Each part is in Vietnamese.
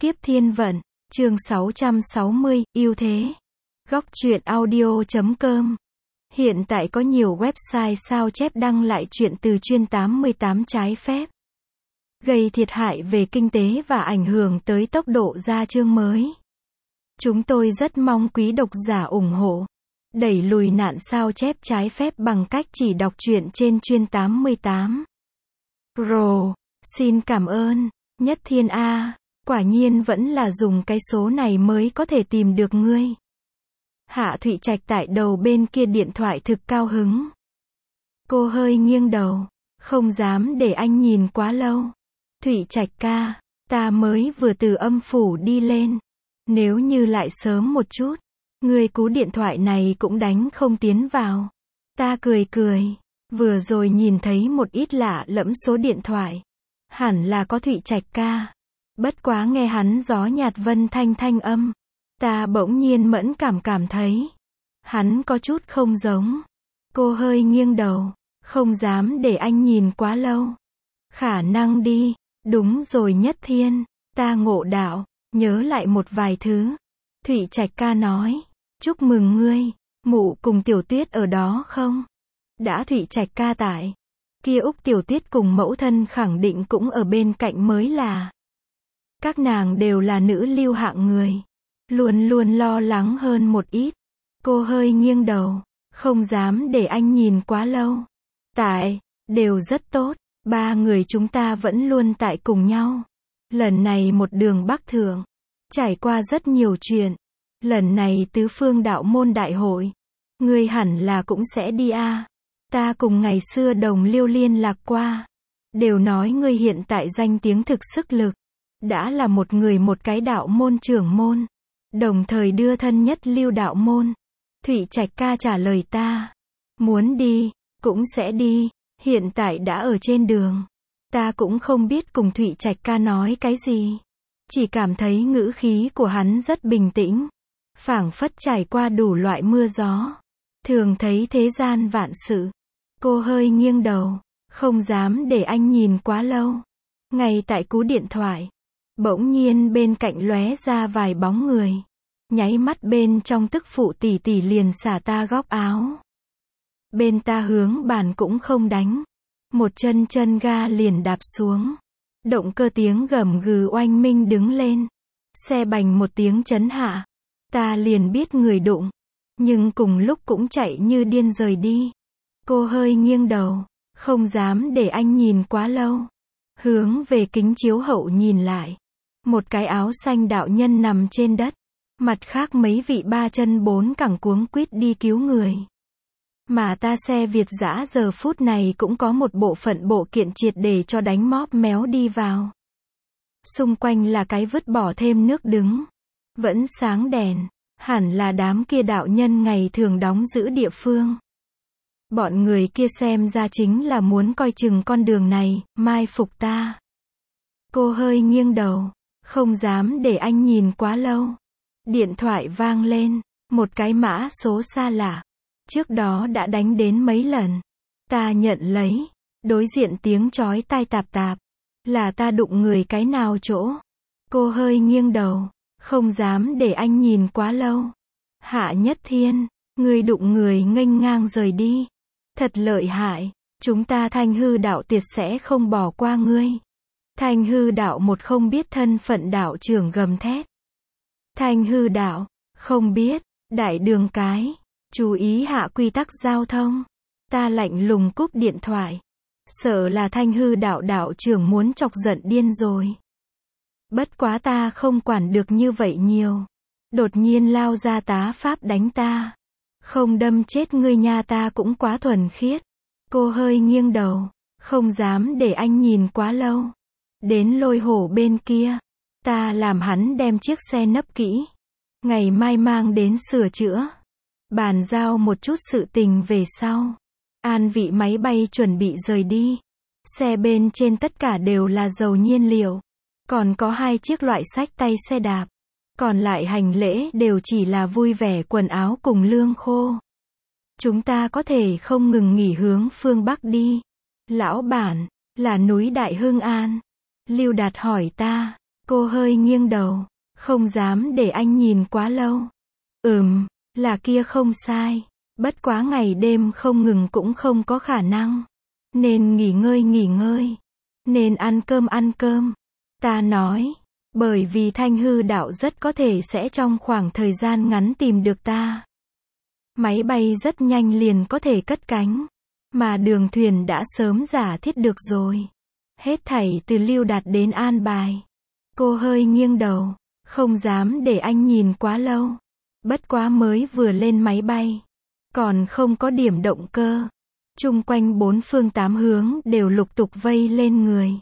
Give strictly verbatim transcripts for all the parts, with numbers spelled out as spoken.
Kiếp Thiên Vận, chương sáu trăm sáu mươi, ưu thế. Góc truyện audio chấm com. Hiện tại có nhiều website sao chép đăng lại truyện từ chuyên tám mươi tám trái phép, gây thiệt hại về kinh tế và ảnh hưởng tới tốc độ ra chương mới. Chúng tôi rất mong quý độc giả ủng hộ, đẩy lùi nạn sao chép trái phép bằng cách chỉ đọc truyện trên chuyên tám mươi tám. Pro, xin cảm ơn. Nhất Thiên A, quả nhiên vẫn là dùng cái số này mới có thể tìm được ngươi. Hạ Thụy Trạch tại đầu bên kia điện thoại thực cao hứng. Cô hơi nghiêng đầu, không dám để anh nhìn quá lâu. Thụy Trạch ca, ta mới vừa từ âm phủ đi lên. Nếu như lại sớm một chút, ngươi cú điện thoại này cũng đánh không tiến vào. Ta cười cười, vừa rồi nhìn thấy một ít lạ lẫm số điện thoại. Hẳn là có Thụy Trạch ca. Bất quá nghe hắn gió nhạt vân thanh thanh âm, ta bỗng nhiên mẫn cảm cảm thấy hắn có chút không giống. Cô hơi nghiêng đầu, không dám để anh nhìn quá lâu. Khả năng đi, đúng rồi Nhất Thiên, ta ngộ đạo, nhớ lại một vài thứ. Thụy Trạch ca nói, chúc mừng ngươi, mụ cùng Tiểu Tuyết ở đó không? Đã Thụy Trạch ca tại, kia Úc Tiểu Tuyết cùng mẫu thân khẳng định cũng ở bên cạnh mới là. Các nàng đều là nữ lưu hạng người, luôn luôn lo lắng hơn một ít. Cô hơi nghiêng đầu, không dám để anh nhìn quá lâu. Tại, đều rất tốt, ba người chúng ta vẫn luôn tại cùng nhau. Lần này một đường bắc thượng, trải qua rất nhiều chuyện. Lần này tứ phương đạo môn đại hội, ngươi hẳn là cũng sẽ đi a. À. Ta cùng ngày xưa đồng liêu liên lạc qua, đều nói ngươi hiện tại danh tiếng thực sức lực, đã là một người một cái đạo môn trưởng môn, đồng thời đưa thân nhất lưu đạo môn. Thụy Trạch ca trả lời ta, muốn đi, cũng sẽ đi, hiện tại đã ở trên đường. Ta cũng không biết cùng Thụy Trạch ca nói cái gì, chỉ cảm thấy ngữ khí của hắn rất bình tĩnh, phảng phất trải qua đủ loại mưa gió, thường thấy thế gian vạn sự. Cô hơi nghiêng đầu, không dám để anh nhìn quá lâu. Ngay tại cú điện thoại, bỗng nhiên bên cạnh lóe ra vài bóng người. Nháy mắt bên trong tức phụ tỷ tỷ liền xả ta góc áo. Bên ta hướng bàn cũng không đánh. Một chân chân ga liền đạp xuống. Động cơ tiếng gầm gừ oanh minh đứng lên. Xe bành một tiếng chấn hạ. Ta liền biết người đụng. Nhưng cùng lúc cũng chạy như điên rời đi. Cô hơi nghiêng đầu, không dám để anh nhìn quá lâu. Hướng về kính chiếu hậu nhìn lại. Một cái áo xanh đạo nhân nằm trên đất. Mặt khác mấy vị ba chân bốn cẳng cuống quýt đi cứu người. Mà ta xe Việt dã giờ phút này cũng có một bộ phận bộ kiện triệt để cho đánh móp méo đi vào. Xung quanh là cái vứt bỏ thêm nước đứng. Vẫn sáng đèn, hẳn là đám kia đạo nhân ngày thường đóng giữ địa phương. Bọn người kia xem ra chính là muốn coi chừng con đường này, mai phục ta. Cô hơi nghiêng đầu, không dám để anh nhìn quá lâu. Điện thoại vang lên, một cái mã số xa lạ. Trước đó đã đánh đến mấy lần. Ta nhận lấy, đối diện tiếng chói tai tạp tạp. Là ta đụng người cái nào chỗ? Cô hơi nghiêng đầu, không dám để anh nhìn quá lâu. Hạ Nhất Thiên, ngươi đụng người nghênh ngang rời đi. Thật lợi hại, chúng ta Thanh Hư đạo tiệt sẽ không bỏ qua ngươi. Thanh Hư đạo một không biết thân phận đạo trưởng gầm thét. Thanh Hư đạo, không biết, đại đường cái, chú ý hạ quy tắc giao thông. Ta lạnh lùng cúp điện thoại. Sợ là Thanh Hư đạo đạo trưởng muốn chọc giận điên rồi. Bất quá ta không quản được như vậy nhiều. Đột nhiên lao ra tá pháp đánh ta. Không đâm chết ngươi nha, ta cũng quá thuần khiết. Cô hơi nghiêng đầu, không dám để anh nhìn quá lâu. Đến Lôi Hổ bên kia, ta làm hắn đem chiếc xe nấp kỹ. Ngày mai mang đến sửa chữa. Bàn giao một chút sự tình về sau. An vị máy bay chuẩn bị rời đi. Xe bên trên tất cả đều là dầu nhiên liệu. Còn có hai chiếc loại xách tay xe đạp. Còn lại hành lễ đều chỉ là vui vẻ quần áo cùng lương khô. Chúng ta có thể không ngừng nghỉ hướng phương Bắc đi. Lão bản, là núi Đại Hưng An. Lưu Đạt hỏi ta, Cô hơi nghiêng đầu, không dám để anh nhìn quá lâu. Ừm, là kia không sai. Bất quá ngày đêm không ngừng cũng không có khả năng. Nên nghỉ ngơi nghỉ ngơi. Nên ăn cơm ăn cơm. Ta nói, bởi vì Thanh hư đạo rất có thể sẽ trong khoảng thời gian ngắn tìm được ta. Máy bay rất nhanh liền có thể cất cánh. Mà đường thuyền đã sớm giả thiết được rồi. Hết thảy từ lưu đạt đến an bài. Cô hơi nghiêng đầu, không dám để anh nhìn quá lâu. Bất quá mới vừa lên máy bay. Còn không có điểm động cơ. Chung quanh bốn phương tám hướng đều lục tục vây lên người.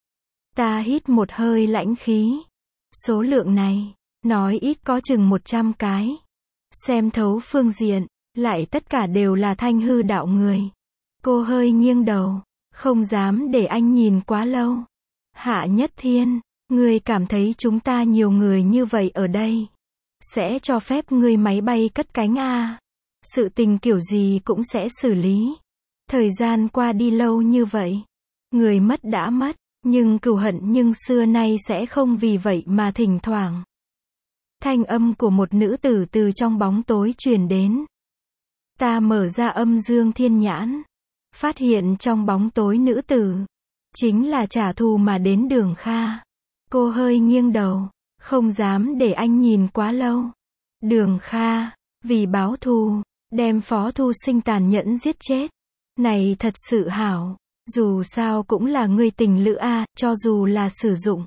Ta hít một hơi lãnh khí. Số lượng này, nói ít có chừng một trăm cái. Xem thấu phương diện, lại tất cả đều là Thanh hư đạo người. Cô hơi nghiêng đầu, không dám để anh nhìn quá lâu. Hạ Nhất Thiên, ngươi cảm thấy chúng ta nhiều người như vậy ở đây. Sẽ cho phép ngươi máy bay cất cánh à? Sự tình kiểu gì cũng sẽ xử lý. Thời gian qua đi lâu như vậy. Người mất đã mất, nhưng cừu hận nhưng xưa nay sẽ không vì vậy mà thỉnh thoảng. Thanh âm của một nữ tử từ trong bóng tối truyền đến. Ta mở ra âm dương thiên nhãn. Phát hiện trong bóng tối nữ tử. Chính là trả thù mà đến Đường Kha. Cô hơi nghiêng đầu, không dám để anh nhìn quá lâu. Đường Kha, vì báo thù, đem Phó Thu Sinh tàn nhẫn giết chết. Này thật sự hảo, dù sao cũng là người tình lữ a, cho dù là sử dụng.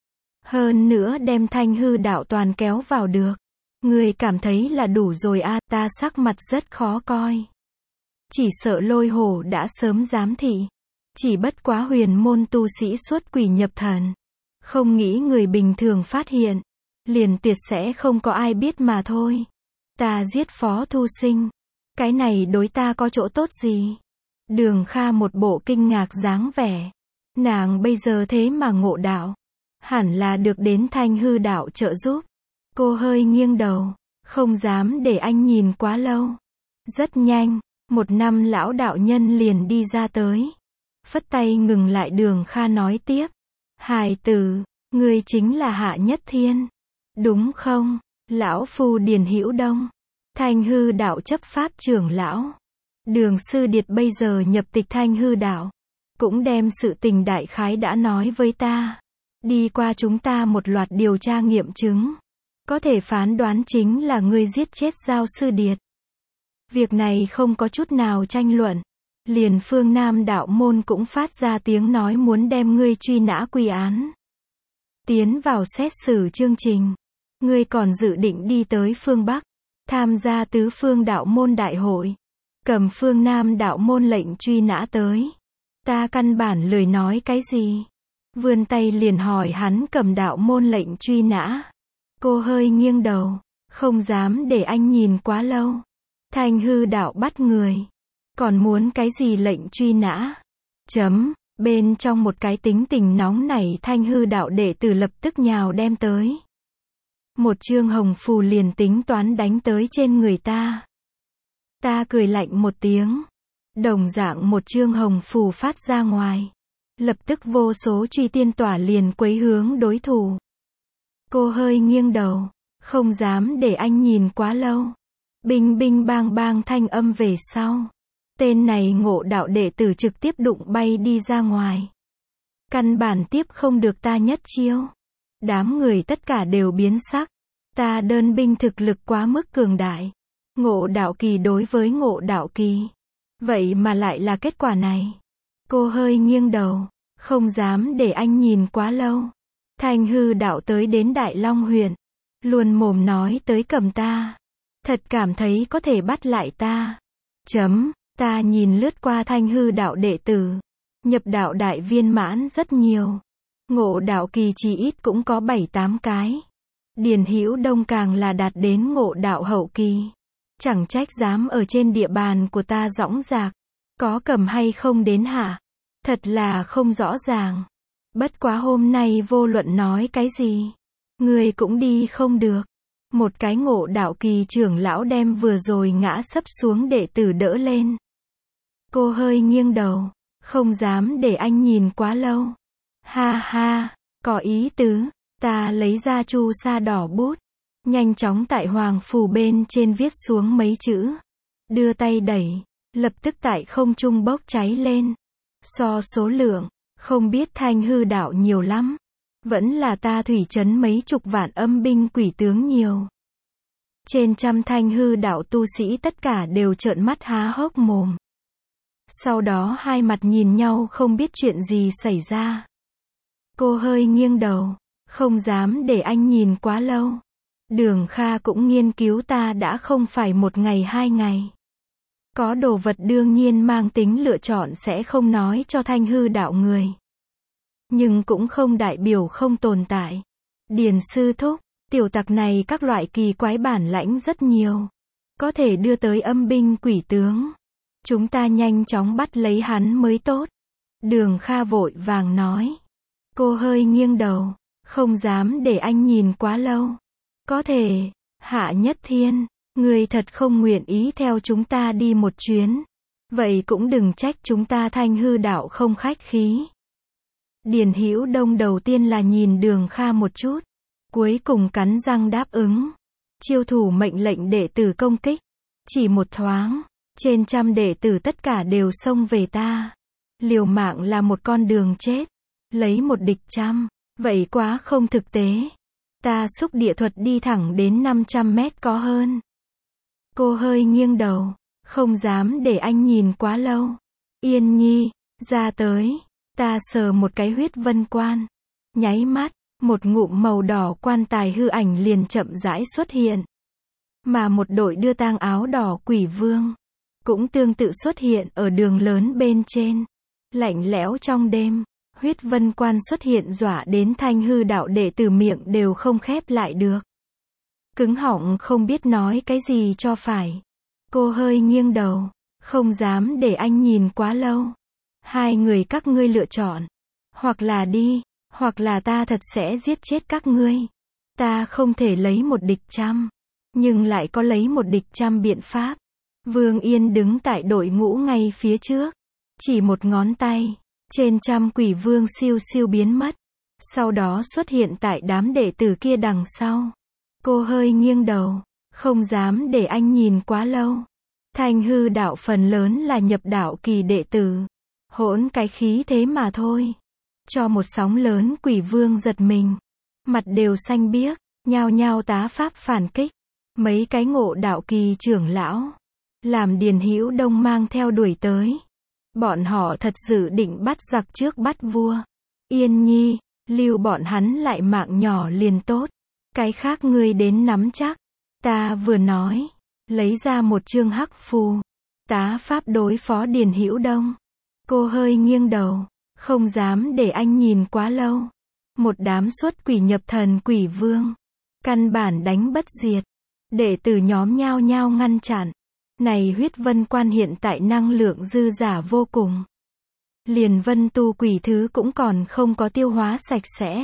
Hơn nữa đem Thanh hư đạo toàn kéo vào được. Người cảm thấy là đủ rồi a, ta sắc mặt rất khó coi. Chỉ sợ Lôi Hổ đã sớm giám thị. Chỉ bất quá huyền môn tu sĩ xuất quỷ nhập thần. Không nghĩ người bình thường phát hiện. Liền tiệt sẽ không có ai biết mà thôi. Ta giết Phó Thu Sinh. Cái này đối ta có chỗ tốt gì? Đường Kha một bộ kinh ngạc dáng vẻ. Nàng bây giờ thế mà ngộ đạo. Hẳn là được đến Thanh hư đạo trợ giúp. Cô hơi nghiêng đầu. Không dám để anh nhìn quá lâu. Rất nhanh, một năm lão đạo nhân liền đi ra tới. Phất tay ngừng lại Đường Kha nói tiếp. Hài tử, ngươi chính là Hạ Nhất Thiên. Đúng không? Lão phu Điền Hữu Đông. Thanh hư đạo chấp pháp trưởng lão. Đường Sư Điệt bây giờ nhập tịch Thanh hư đạo. Cũng đem sự tình đại khái đã nói với ta. Đi qua chúng ta một loạt điều tra nghiệm chứng. Có thể phán đoán chính là ngươi giết chết Giao Sư Điệt. Việc này không có chút nào tranh luận. Liền phương Nam đạo môn cũng phát ra tiếng nói muốn đem ngươi truy nã quy án. Tiến vào xét xử chương trình. Ngươi còn dự định đi tới phương Bắc. Tham gia tứ phương đạo môn đại hội. Cầm phương Nam đạo môn lệnh truy nã tới. Ta căn bản lười nói cái gì. Vươn tay liền hỏi hắn cầm đạo môn lệnh truy nã. Cô hơi nghiêng đầu. Không dám để anh nhìn quá lâu. Thanh hư đạo bắt người. Còn muốn cái gì lệnh truy nã? Chấm. Bên trong một cái tính tình nóng nảy Thanh hư đạo đệ tử lập tức nhào đem tới. Một chương hồng phù liền tính toán đánh tới trên người ta. Ta cười lạnh một tiếng. Đồng dạng một chương hồng phù phát ra ngoài. Lập tức vô số truy tiên tỏa liền quấy hướng đối thủ. Cô hơi nghiêng đầu. Không dám để anh nhìn quá lâu. Binh binh bang bang thanh âm về sau. Tên này ngộ đạo đệ tử trực tiếp đụng bay đi ra ngoài. Căn bản tiếp không được ta nhất chiêu. Đám người tất cả đều biến sắc. Ta đơn binh thực lực quá mức cường đại. Ngộ đạo kỳ đối với ngộ đạo kỳ. Vậy mà lại là kết quả này. Cô hơi nghiêng đầu. Không dám để anh nhìn quá lâu. Thanh hư đạo tới đến Đại Long huyện. Luôn mồm nói tới cầm ta. Thật cảm thấy có thể bắt lại ta. Chấm. Ta nhìn lướt qua Thanh hư đạo đệ tử. Nhập đạo đại viên mãn rất nhiều. Ngộ đạo kỳ chỉ ít cũng có bảy tám cái. Điền Hữu Đông càng là đạt đến ngộ đạo hậu kỳ. Chẳng trách dám ở trên địa bàn của ta dõng dạc. Có cầm hay không đến hả? Thật là không rõ ràng. Bất quá hôm nay vô luận nói cái gì. Người cũng đi không được. Một cái ngộ đạo kỳ trưởng lão đem vừa rồi ngã sấp xuống đệ tử đỡ lên. Cô hơi nghiêng đầu. Không dám để anh nhìn quá lâu. Ha ha, có ý tứ. Ta lấy ra chu sa đỏ bút, nhanh chóng tại hoàng phù bên trên viết xuống mấy chữ. Đưa tay đẩy, lập tức tại không trung bốc cháy lên. So số lượng, không biết Thanh hư đạo nhiều lắm. Vẫn là ta thủy trấn mấy chục vạn âm binh quỷ tướng nhiều. Trên trăm Thanh hư đạo tu sĩ tất cả đều trợn mắt há hốc mồm. Sau đó hai mặt nhìn nhau không biết chuyện gì xảy ra. Cô hơi nghiêng đầu, không dám để anh nhìn quá lâu. Đường Kha cũng nghiên cứu ta đã không phải một ngày hai ngày. Có đồ vật đương nhiên mang tính lựa chọn sẽ không nói cho Thanh hư đạo người. Nhưng cũng không đại biểu không tồn tại. Điền sư thúc, tiểu tặc này các loại kỳ quái bản lãnh rất nhiều. Có thể đưa tới âm binh quỷ tướng. Chúng ta nhanh chóng bắt lấy hắn mới tốt. Đường Kha vội vàng nói. Cô hơi nghiêng đầu, không dám để anh nhìn quá lâu. Có thể, Hạ Nhất Thiên, người thật không nguyện ý theo chúng ta đi một chuyến. Vậy cũng đừng trách chúng ta Thanh hư đạo không khách khí. Điền Hữu Đông đầu tiên là nhìn Đường Kha một chút, cuối cùng cắn răng đáp ứng. Chiêu thủ mệnh lệnh đệ tử công kích. Chỉ một thoáng, trên trăm đệ tử tất cả đều xông về ta. Liều mạng là một con đường chết. Lấy một địch trăm, vậy quá không thực tế. Ta xúc địa thuật đi thẳng đến năm trăm mét có hơn. Cô hơi nghiêng đầu, không dám để anh nhìn quá lâu. Yên Nhi, ra tới. Ta sờ một cái huyết vân quan. Nháy mắt, một ngụm màu đỏ quan tài hư ảnh liền chậm rãi xuất hiện. Mà một đội đưa tang áo đỏ quỷ vương cũng tương tự xuất hiện ở đường lớn bên trên. Lạnh lẽo trong đêm, huyết vân quan xuất hiện dọa đến Thanh hư đạo đệ tử miệng đều không khép lại được. Cứng họng không biết nói cái gì cho phải. Cô hơi nghiêng đầu, không dám để anh nhìn quá lâu. Hai người các ngươi lựa chọn. Hoặc là đi, hoặc là ta thật sẽ giết chết các ngươi. Ta không thể lấy một địch trăm, nhưng lại có lấy một địch trăm biện pháp. Vương Yên đứng tại đội ngũ ngay phía trước. Chỉ một ngón tay, trên trăm quỷ vương siêu siêu biến mất. Sau đó xuất hiện tại đám đệ tử kia đằng sau. Cô hơi nghiêng đầu, không dám để anh nhìn quá lâu. Thanh hư đạo phần lớn là nhập đạo kỳ đệ tử. Hỗn cái khí thế mà thôi. Cho một sóng lớn quỷ vương giật mình. Mặt đều xanh biếc, nhao nhao tá pháp phản kích. Mấy cái ngộ đạo kỳ trưởng lão, làm Điền Hữu Đông mang theo đuổi tới. Bọn họ thật dự định bắt giặc trước bắt vua. Yên Nhi, lưu bọn hắn lại mạng nhỏ liền tốt. Cái khác ngươi đến nắm chắc. Ta vừa nói, lấy ra một chương hắc phù. Tá pháp đối phó Điền Hữu Đông. Cô hơi nghiêng đầu, không dám để anh nhìn quá lâu. Một đám xuất quỷ nhập thần quỷ vương. Căn bản đánh bất diệt. Đệ tử nhóm nhao nhao ngăn chặn. Này huyết vân quan hiện tại năng lượng dư giả vô cùng. Liền vân tu quỷ thứ cũng còn không có tiêu hóa sạch sẽ.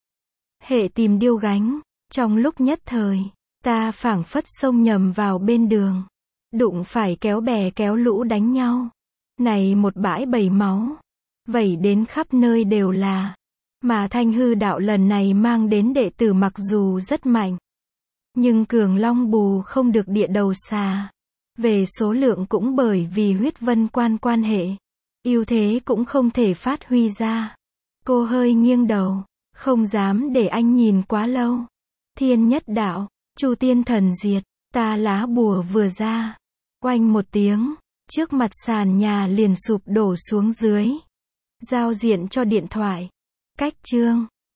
Hệ tìm điêu gánh. Trong lúc nhất thời, ta phảng phất xông nhầm vào bên đường. Đụng phải kéo bè kéo lũ đánh nhau. Này một bãi bầy máu. Vẩy đến khắp nơi đều là. Mà Thanh hư đạo lần này mang đến đệ tử mặc dù rất mạnh. Nhưng cường long bù không được địa đầu xà. Về số lượng cũng bởi vì huyết vân quan quan hệ. Ưu thế cũng không thể phát huy ra. Cô hơi nghiêng đầu, không dám để anh nhìn quá lâu. Thiên nhất đạo, Chu tiên thần diệt, ta lá bùa vừa ra. Oanh một tiếng, trước mặt sàn nhà liền sụp đổ xuống dưới. Giao diện cho điện thoại. Cách chương.